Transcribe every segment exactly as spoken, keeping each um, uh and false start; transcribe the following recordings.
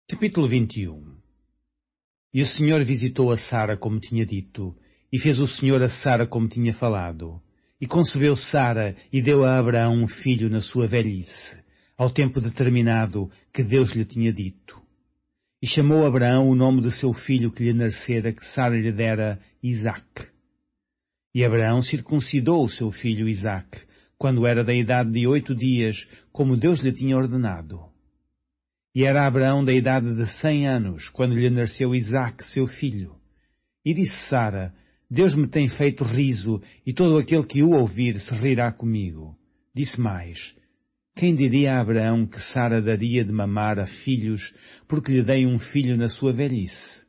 Capítulo vinte e um. E o Senhor visitou a Sara como tinha dito, e fez o Senhor a Sara como tinha falado. E concebeu Sara e deu a Abraão um filho na sua velhice, ao tempo determinado que Deus lhe tinha dito. E chamou Abraão o nome de seu filho que lhe nascera, que Sara lhe dera, Isaque. E Abraão circuncidou o seu filho Isaque, quando era da idade de oito dias, como Deus lhe tinha ordenado. E era Abraão da idade de cem anos, quando lhe nasceu Isaque, seu filho. E disse Sara: Deus me tem feito riso, e todo aquele que o ouvir se rirá comigo. Disse mais: Quem diria a Abraão que Sara daria de mamar a filhos, porque lhe dei um filho na sua velhice?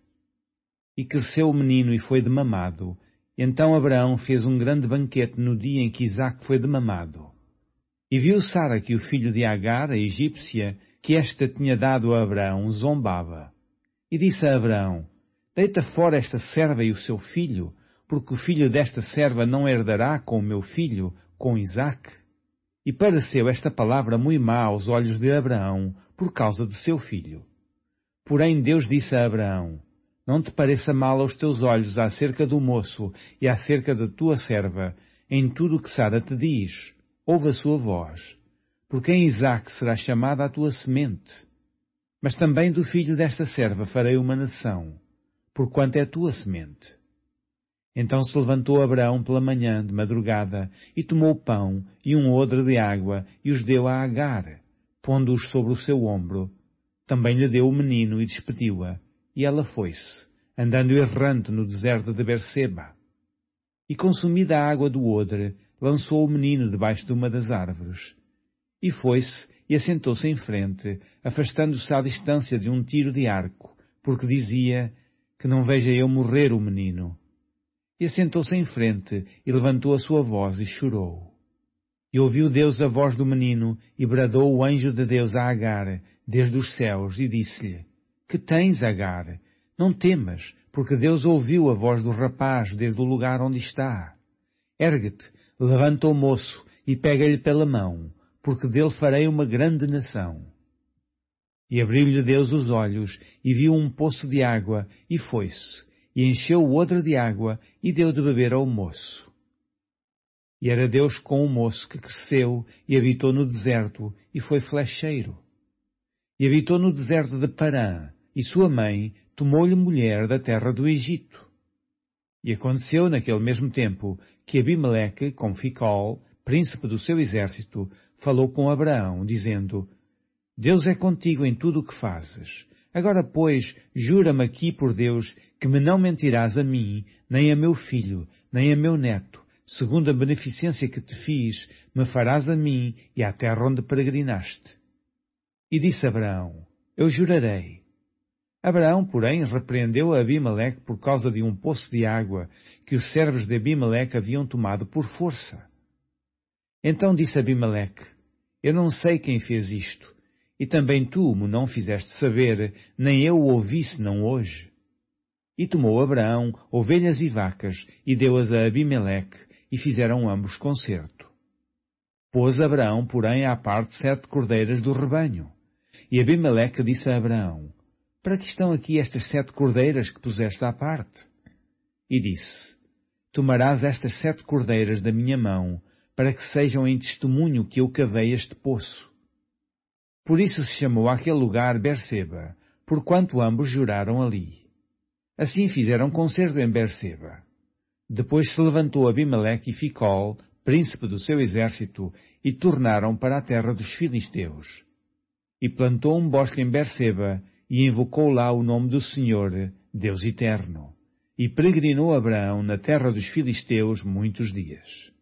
E cresceu o menino e foi demamado. Então Abraão fez um grande banquete no dia em que Isaque foi demamado. E viu Sara que o filho de Agar, a egípcia, que esta tinha dado a Abraão, zombava. E disse a Abraão: Deita fora esta serva e o seu filho, porque o filho desta serva não herdará com o meu filho, com Isaque. E pareceu esta palavra muito má aos olhos de Abraão, por causa de seu filho. Porém Deus disse a Abraão: Não te pareça mal aos teus olhos acerca do moço e acerca da tua serva, em tudo o que Sara te diz. Ouve a sua voz. Porque em Isaque será chamada a tua semente. Mas também do filho desta serva farei uma nação, porquanto é a tua semente. Então se levantou Abraão pela manhã, de madrugada, e tomou pão e um odre de água, e os deu a Agar, pondo-os sobre o seu ombro. Também lhe deu o menino e despediu-a, e ela foi-se, andando errante no deserto de Berseba. E consumida a água do odre, lançou o menino debaixo de uma das árvores. E foi-se e assentou-se em frente, afastando-se à distância de um tiro de arco, porque dizia: Que não veja eu morrer o menino. E assentou-se em frente, e levantou a sua voz, e chorou. E ouviu Deus a voz do menino, e bradou o anjo de Deus a Agar, desde os céus, e disse-lhe: Que tens, Agar? Não temas, porque Deus ouviu a voz do rapaz desde o lugar onde está. Ergue-te, levanta o moço, e pega-lhe pela mão, porque dele farei uma grande nação. E abriu-lhe Deus os olhos, e viu um poço de água, e foi-se, e encheu o odre de água, e deu de beber ao moço. E era Deus com o moço que cresceu, e habitou no deserto, e foi flecheiro. E habitou no deserto de Parã, e sua mãe tomou-lhe mulher da terra do Egito. E aconteceu naquele mesmo tempo, que Abimeleque, com Ficol, príncipe do seu exército, falou com Abraão, dizendo: Deus é contigo em tudo o que fazes. Agora, pois, jura-me aqui por Deus que me não mentirás a mim, nem a meu filho, nem a meu neto, segundo a beneficência que te fiz, me farás a mim e à terra onde peregrinaste. E disse Abraão: Eu jurarei. Abraão, porém, repreendeu a Abimeleque por causa de um poço de água que os servos de Abimeleque haviam tomado por força. Então disse Abimeleque: Eu não sei quem fez isto, e também tu me não fizeste saber, nem eu o ouvi senão hoje. E tomou Abraão ovelhas e vacas, e deu-as a Abimeleque, e fizeram ambos concerto. Pôs Abraão, porém, à parte sete cordeiras do rebanho. E Abimeleque disse a Abraão: Para que estão aqui estas sete cordeiras que puseste à parte? E disse: Tomarás estas sete cordeiras da minha mão, para que sejam em testemunho que eu cavei este poço. Por isso se chamou aquele lugar Berseba, porquanto ambos juraram ali. Assim fizeram concerto em Berseba. Depois se levantou Abimeleque e Ficol, príncipe do seu exército, e tornaram para a terra dos filisteus. E plantou um bosque em Berseba, e invocou lá o nome do Senhor, Deus eterno. E peregrinou Abraão na terra dos filisteus muitos dias.